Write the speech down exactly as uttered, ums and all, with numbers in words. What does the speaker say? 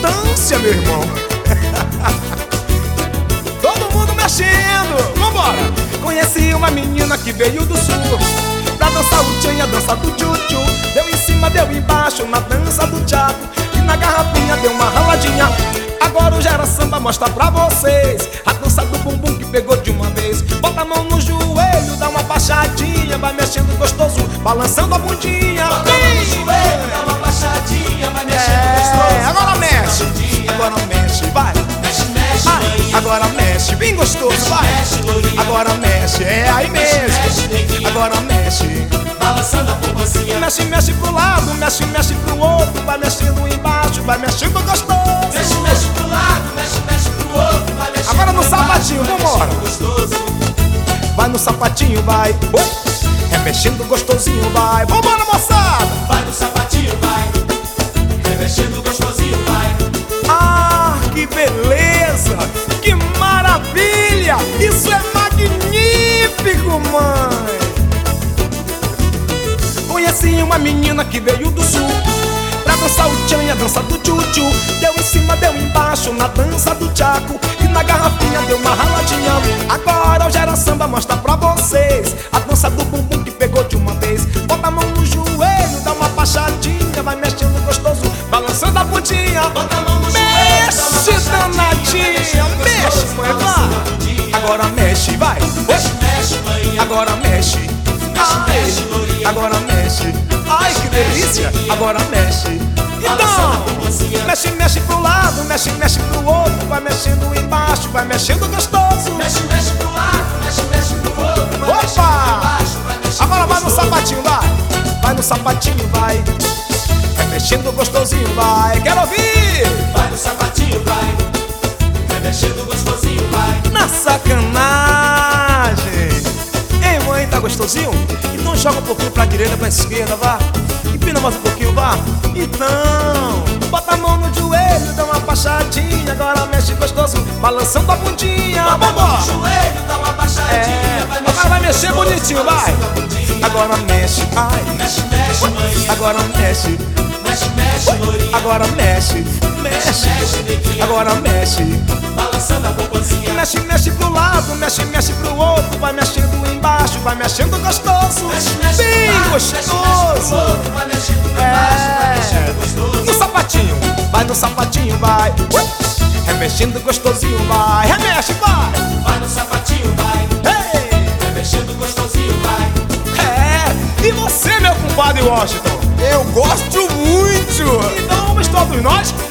abundância, meu irmão. Todo mundo mexendo, vambora. Conheci uma menina que veio do sul pra dançar o tchan e a dança do tchu-tchu. Deu em cima, deu embaixo na dança do tchaco, e na garrafinha deu uma raladinha. Agora o Gera Samba mostra pra vocês a dança do bumbum que pegou de uma vez. Bota a mão no joelho, dá uma baixadinha, vai mexendo gostoso, balançando a bundinha. Bota a mão no joelho, dá uma baixadinha, vai mexendo É, gostoso. agora mexe, agora mexe, vai. Mexe, mexe, Ai, maninha. agora mexe, bem gostoso, vai. Mexe, lourinha. Agora mexe, é aí Mexe, mesmo. mexe, neguinha. Agora mexe. Balançando a pombacinha. Mexe, mexe pro lado, mexe, mexe pro outro, vai mexendo embaixo, vai mexendo gostoso. Mexe, mexe pro lado, mexe, mexe pro outro, vai mexendo. Agora no embaixo, sapatinho, vai vambora. mexendo gostoso. Vai no sapatinho, vai. Oi, é mexendo gostosinho, vai. Vambora, moçada. Vai no sapatinho, vai. Remexendo gostosinho, vai. Ah, que beleza, que maravilha. Isso é magnífico, mãe. Conheci uma menina que veio do sul pra dançar o tchan e a dança do tchu-tchu. Deu em cima, deu embaixo na dança do tchaco, e na garrafinha deu uma raladinha. Agora o Gera Samba mostra pra vocês a dança do bumbum que pegou de uma vez. Bota a mão no joelho, dá uma baixadinha, vai mexendo gostoso, balançando a bundinha. Bota a mão no joelho, dá uma Mexe, baixadinha, danadinha, vai mexendo mexe, gostoso, mãe, balançando a vai. bundinha. Agora mexe, vai. Mexe, mexe, maninha. Agora mexe. Mexe, Ai, mexe, lourinha. agora mexe. Ai, que delícia. Agora mexe. Balançando a Então, pombacinha. mexe, mexe pro lado, mexe, mexe pro outro, vai mexendo embaixo, vai mexendo gostoso. Mexe, mexe pro lado, mexe, mexe pro outro, vai mexendo Opa! embaixo, vai mexendo Agora vai no gostoso. sapatinho, vai. Vai no sapatinho, vai. Vai mexendo gostosinho, vai. Quero ouvir. Vai no sapatinho, vai. Remexendo gostosinho, vai. Na sacanagem. Ei, mãe, tá gostosinho? Então joga um pouquinho pra direita, pra esquerda, vá. Empina mais um pouquinho, vá. Então, bota a mão no joelho, dá uma baixadinha, agora mexe gostoso, balançando a bundinha. Bota a mão Vambora. no joelho, dá uma baixadinha, É, vai agora vai mexer gostoso, bonitinho, vai. balançando a bundinha. Agora mexe, ai. Mexe, mexe, maninha. Agora mexe, Mexe, mexe, lourinha. agora mexe, Mexe, mexe. neguinha. Agora mexe. Balançando a pombacinha. Mexe, mexe pro lado, mexe, mexe pro outro, vai mexendo embaixo, vai mexendo gostoso, Mexe, mexe bem pro lado, mexe, mexe pro gostoso. outro, vai mexendo pra baixo, vai mexendo gostoso. No sapatinho, vai no sapatinho, vai. Ui, remexendo gostosinho, vai. Remexe, vai. Vai no sapatinho, vai. Ei, Remexendo gostosinho, vai. é. E você, meu compadre Washington? Eu gosto muito. Então vamos todos nós